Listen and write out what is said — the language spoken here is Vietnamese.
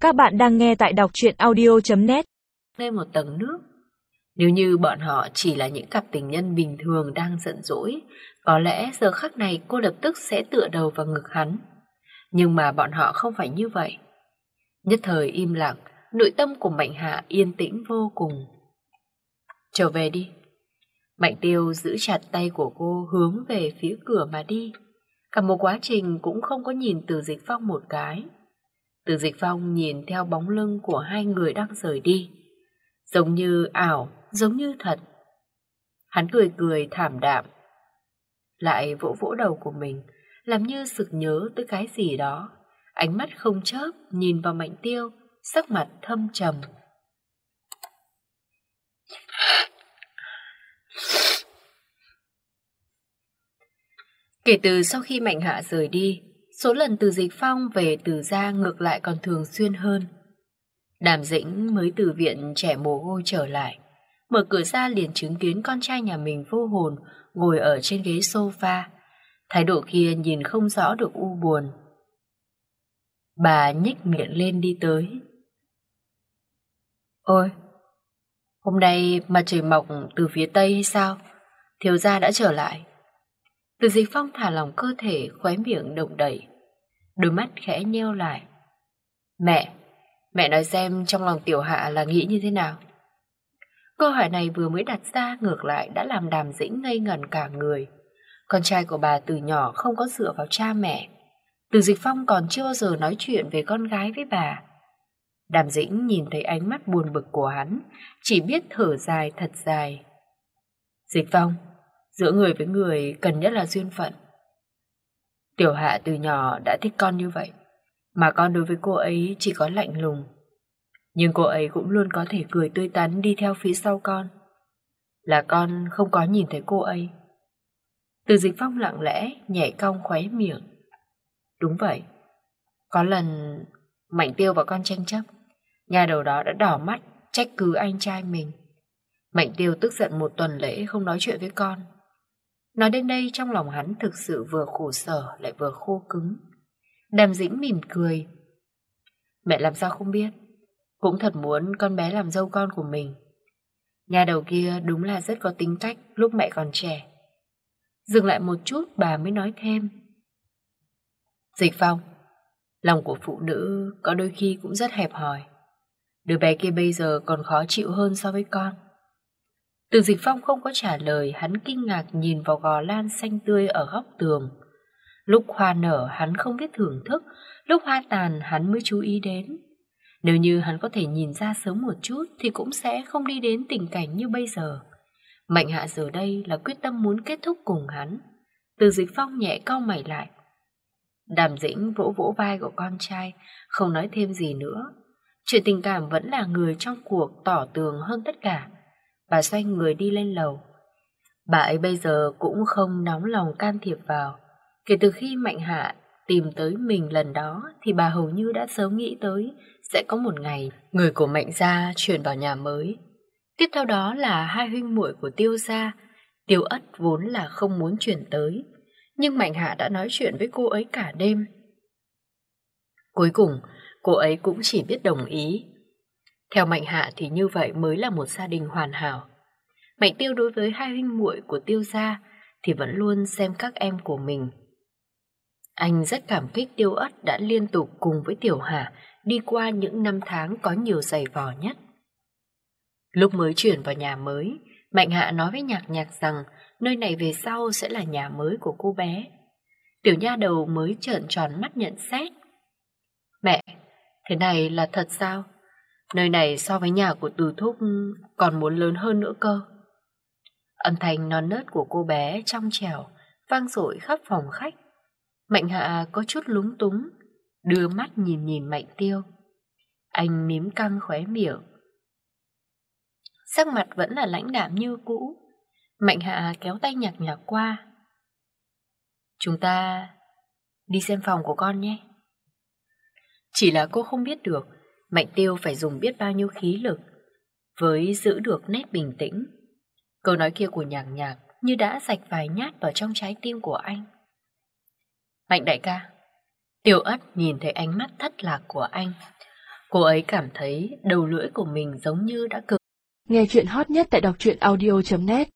Các bạn đang nghe tại đọc truyện audio.net. Lên một tầng nước. Nếu như bọn họ chỉ là những cặp tình nhân bình thường đang giận dỗi, có lẽ giờ khắc này cô lập tức sẽ tựa đầu vào ngực hắn. Nhưng mà bọn họ không phải như vậy. Nhất thời im lặng, nội tâm của Mạnh Hạ yên tĩnh vô cùng. Trở về đi. Mạnh Tiêu giữ chặt tay của cô hướng về phía cửa mà đi. Cả một quá trình cũng không có nhìn Từ Dịch Phong một cái. Từ Dịch Phong nhìn theo bóng lưng của hai người đang rời đi. Giống như ảo, giống như thật. Hắn cười cười thảm đạm. Lại vỗ vỗ đầu của mình, làm như sực nhớ tới cái gì đó. Ánh mắt không chớp nhìn vào Mạnh Tiêu, sắc mặt thâm trầm. Kể từ sau khi Mạnh Hạ rời đi, số lần Từ Dịch Phong về Từ gia ngược lại còn thường xuyên hơn. Đàm Dĩnh mới từ viện trẻ mồ côi trở lại, mở cửa ra liền chứng kiến con trai nhà mình vô hồn ngồi ở trên ghế sofa. Thái độ kia nhìn không rõ được u buồn. Bà nhếch miệng lên đi tới. Ôi, hôm nay mặt trời mọc từ phía tây hay sao? Thiếu gia đã trở lại. Từ Dịch Phong thả lỏng cơ thể, khóe miệng động đậy, đôi mắt khẽ nheo lại. Mẹ nói xem trong lòng tiểu hạ là nghĩ như thế nào? Câu hỏi này vừa mới đặt ra ngược lại đã làm Đàm Dĩnh ngây ngẩn cả người. Con trai của bà từ nhỏ không có dựa vào cha mẹ. Từ Dịch Phong còn chưa bao giờ nói chuyện về con gái với bà. Đàm Dĩnh nhìn thấy ánh mắt buồn bực của hắn, chỉ biết thở dài thật dài. Dịch Phong, giữa người với người cần nhất là duyên phận. Tiểu hạ từ nhỏ đã thích con như vậy, mà con đối với cô ấy chỉ có lạnh lùng. Nhưng cô ấy cũng luôn có thể cười tươi tắn đi theo phía sau con. Là con không có nhìn thấy cô ấy. Từ Dịch Phong lặng lẽ nhảy cong khóe miệng. Đúng vậy. Có lần Mạnh Tiêu và con tranh chấp, nhà đầu đó đã đỏ mắt trách cứ anh trai mình. Mạnh Tiêu tức giận một tuần lễ không nói chuyện với con. Nói đến đây trong lòng hắn thực sự vừa khổ sở lại vừa khô cứng. Đàm Dĩnh mỉm cười. Mẹ làm sao không biết, cũng thật muốn con bé làm dâu con của mình. Nhà đầu kia đúng là rất có tính cách lúc mẹ còn trẻ. Dừng lại một chút bà mới nói thêm. Dịch Phong, lòng của phụ nữ có đôi khi cũng rất hẹp hòi. Đứa bé kia bây giờ còn khó chịu hơn so với con. Từ Dịch Phong không có trả lời, hắn kinh ngạc nhìn vào gò lan xanh tươi ở góc tường. Lúc hoa nở hắn không biết thưởng thức, lúc hoa tàn hắn mới chú ý đến. Nếu như hắn có thể nhìn ra sớm một chút thì cũng sẽ không đi đến tình cảnh như bây giờ. Mạnh Hạ giờ đây là quyết tâm muốn kết thúc cùng hắn. Từ Dịch Phong nhẹ cau mày lại. Đàm Dĩnh vỗ vỗ vai của con trai, không nói thêm gì nữa. Chuyện tình cảm vẫn là người trong cuộc tỏ tường hơn tất cả. Bà xoay người đi lên lầu. Bà ấy bây giờ cũng không nóng lòng can thiệp vào. Kể từ khi Mạnh Hạ tìm tới mình lần đó thì bà hầu như đã sớm nghĩ tới sẽ có một ngày người của Mạnh gia chuyển vào nhà mới. Tiếp theo đó là hai huynh muội của Tiêu gia. Tiêu Ất vốn là không muốn chuyển tới, nhưng Mạnh Hạ đã nói chuyện với cô ấy cả đêm. Cuối cùng cô ấy cũng chỉ biết đồng ý. Theo Mạnh Hạ thì như vậy mới là một gia đình hoàn hảo. Mạnh Tiêu đối với hai huynh muội của Tiêu gia thì vẫn luôn xem các em của mình. Anh rất cảm kích Tiêu Ất đã liên tục cùng với Tiểu Hạ đi qua những năm tháng có nhiều giày vò nhất. Lúc mới chuyển vào nhà mới, Mạnh Hạ nói với Nhạc Nhạc rằng nơi này về sau sẽ là nhà mới của cô bé. Tiểu nha đầu mới trợn tròn mắt nhận xét. Mẹ, thế này là thật sao? Nơi này so với nhà của Từ Thúc còn muốn lớn hơn nữa cơ. Âm thanh non nớt của cô bé trong trẻo vang dội khắp phòng khách. Mạnh Hạ có chút lúng túng, đưa mắt nhìn nhìn Mạnh Tiêu. Anh mím căng khóe miệng. Sắc mặt vẫn là lãnh đạm như cũ. Mạnh Hạ kéo tay Nhạc Nhạc qua. Chúng ta đi xem phòng của con nhé. Chỉ là cô không biết được Mạnh Tiêu phải dùng biết bao nhiêu khí lực với giữ được nét bình tĩnh. Câu nói kia của Nhạc Nhạc như đã rạch vài nhát vào trong trái tim của anh. Mạnh đại ca. Tiêu Ất nhìn thấy ánh mắt thất lạc của anh. Cô ấy cảm thấy đầu lưỡi của mình giống như đã cực. Nghe chuyện hot nhất tại đọc truyện audio.net